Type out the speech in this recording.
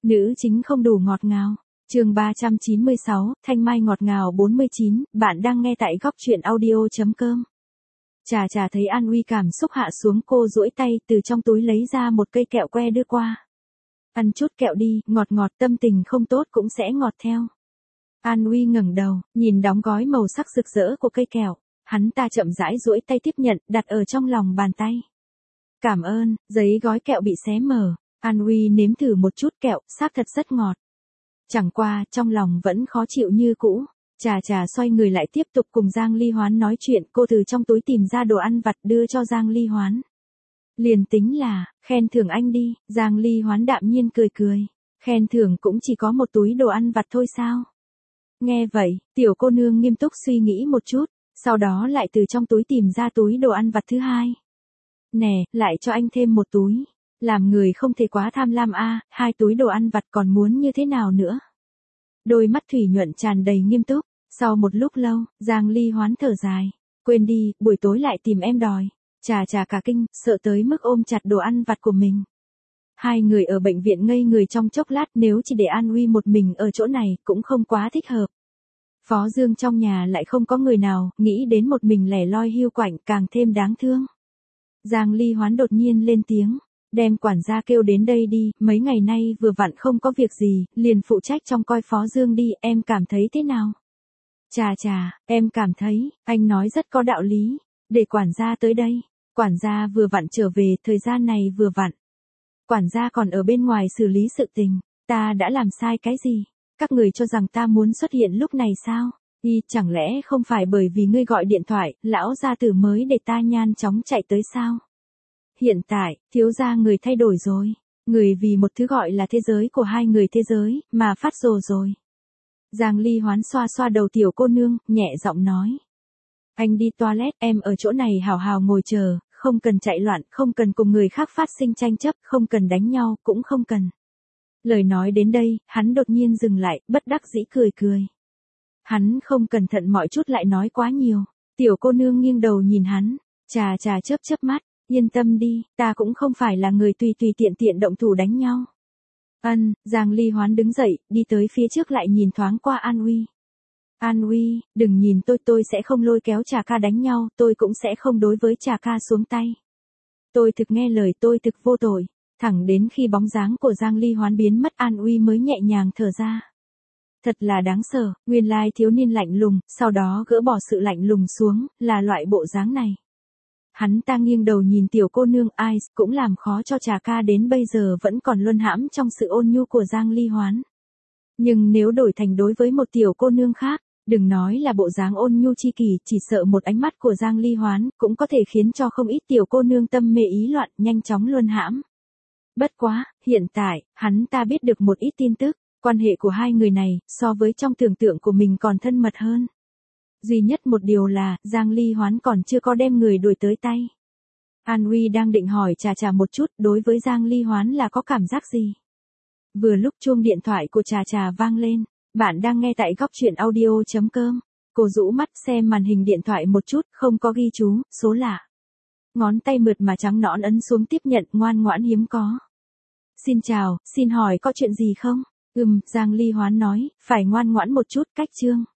Nữ chính không đủ ngọt ngào. Chương 396, Thanh Mai ngọt ngào 49, bạn đang nghe tại góc truyện audio.com. Trà trà thấy An Uy cảm xúc hạ xuống, cô duỗi tay từ trong túi lấy ra một cây kẹo que đưa qua. Ăn chút kẹo đi, ngọt ngọt, tâm tình không tốt cũng sẽ ngọt theo. An Uy ngẩng đầu, nhìn đóng gói màu sắc rực rỡ của cây kẹo. Hắn ta chậm rãi duỗi tay tiếp nhận, đặt ở trong lòng bàn tay. Cảm ơn, giấy gói kẹo bị xé mở. An Uy nếm thử một chút kẹo, xác thật rất ngọt. Chẳng qua, trong lòng vẫn khó chịu như cũ. Trà trà xoay người lại tiếp tục cùng Giang Ly Hoán nói chuyện, cô từ trong túi tìm ra đồ ăn vặt đưa cho Giang Ly Hoán. Liền tính là, khen thưởng anh đi, Giang Ly Hoán đạm nhiên cười cười. Khen thưởng cũng chỉ có một túi đồ ăn vặt thôi sao? Nghe vậy, tiểu cô nương nghiêm túc suy nghĩ một chút, sau đó lại từ trong túi tìm ra túi đồ ăn vặt thứ hai. Nè, lại cho anh thêm một túi. Làm người không thể quá tham lam a, 2 túi đồ ăn vặt còn muốn như thế nào nữa? Đôi mắt thủy nhuận tràn đầy nghiêm túc. Sau một lúc lâu, Giang Ly Hoán thở dài. Quên đi, buổi tối lại tìm em đòi. Trà trà cả kinh, sợ tới mức ôm chặt đồ ăn vặt của mình. Hai người ở bệnh viện ngây người trong chốc lát, nếu chỉ để An Uy một mình ở chỗ này cũng không quá thích hợp. Phó Dương trong nhà lại không có người nào, nghĩ đến một mình lẻ loi hiu quạnh càng thêm đáng thương. Giang Ly Hoán đột nhiên lên tiếng. Đem quản gia kêu đến đây đi, mấy ngày nay vừa vặn không có việc gì, liền phụ trách trông coi Phó Dương đi, em cảm thấy thế nào? Trà trà, em cảm thấy, anh nói rất có đạo lý, để quản gia tới đây. Quản gia vừa vặn trở về, thời gian này vừa vặn. Quản gia còn ở bên ngoài xử lý sự tình, ta đã làm sai cái gì? Các người cho rằng ta muốn xuất hiện lúc này sao? Chẳng lẽ không phải bởi vì ngươi gọi điện thoại, lão gia tử mới để ta nhanh chóng chạy tới sao? Hiện tại, thiếu gia người thay đổi rồi. Người vì một thứ gọi là thế giới của hai người thế giới, mà phát rồ rồi. Giang Ly Hoán xoa xoa đầu tiểu cô nương, nhẹ giọng nói. Anh đi toilet, em ở chỗ này hào hào ngồi chờ, không cần chạy loạn, không cần cùng người khác phát sinh tranh chấp, không cần đánh nhau, cũng không cần. Lời nói đến đây, hắn đột nhiên dừng lại, bất đắc dĩ cười cười. Hắn không cẩn thận mọi chút lại nói quá nhiều. Tiểu cô nương nghiêng đầu nhìn hắn, trà trà chớp chớp mắt. Yên tâm đi, ta cũng không phải là người tùy tiện tiện động thủ đánh nhau. Giang Ly Hoán đứng dậy, đi tới phía trước lại nhìn thoáng qua An Uy. An Uy, đừng nhìn tôi sẽ không lôi kéo Trà ca đánh nhau, tôi cũng sẽ không đối với Trà ca xuống tay. Tôi thực nghe lời, tôi thực vô tội. Thẳng đến khi bóng dáng của Giang Ly Hoán biến mất, An Uy mới nhẹ nhàng thở ra. Thật là đáng sợ, nguyên lai thiếu niên lạnh lùng, sau đó gỡ bỏ sự lạnh lùng xuống, là loại bộ dáng này. Hắn ta nghiêng đầu nhìn tiểu cô nương, ai cũng làm khó cho Trà ca đến bây giờ vẫn còn luân hãm trong sự ôn nhu của Giang Ly Hoán. Nhưng nếu đổi thành đối với một tiểu cô nương khác, đừng nói là bộ dáng ôn nhu chi kỷ, chỉ sợ một ánh mắt của Giang Ly Hoán cũng có thể khiến cho không ít tiểu cô nương tâm mê ý loạn, nhanh chóng luân hãm. Bất quá, hiện tại, hắn ta biết được một ít tin tức, quan hệ của hai người này, so với trong tưởng tượng của mình còn thân mật hơn. Duy nhất một điều là, Giang Ly Hoán còn chưa có đem người đuổi tới tay. An Uy đang định hỏi Trà trà một chút, đối với Giang Ly Hoán là có cảm giác gì? Vừa lúc chuông điện thoại của Trà trà vang lên, bạn đang nghe tại góc truyện audio.com. Cô rũ mắt xem màn hình điện thoại một chút, không có ghi chú, số lạ. Ngón tay mượt mà trắng nõn ấn xuống tiếp nhận, ngoan ngoãn hiếm có. Xin chào, xin hỏi có chuyện gì không? Giang Ly Hoán nói, phải ngoan ngoãn một chút, cách chương.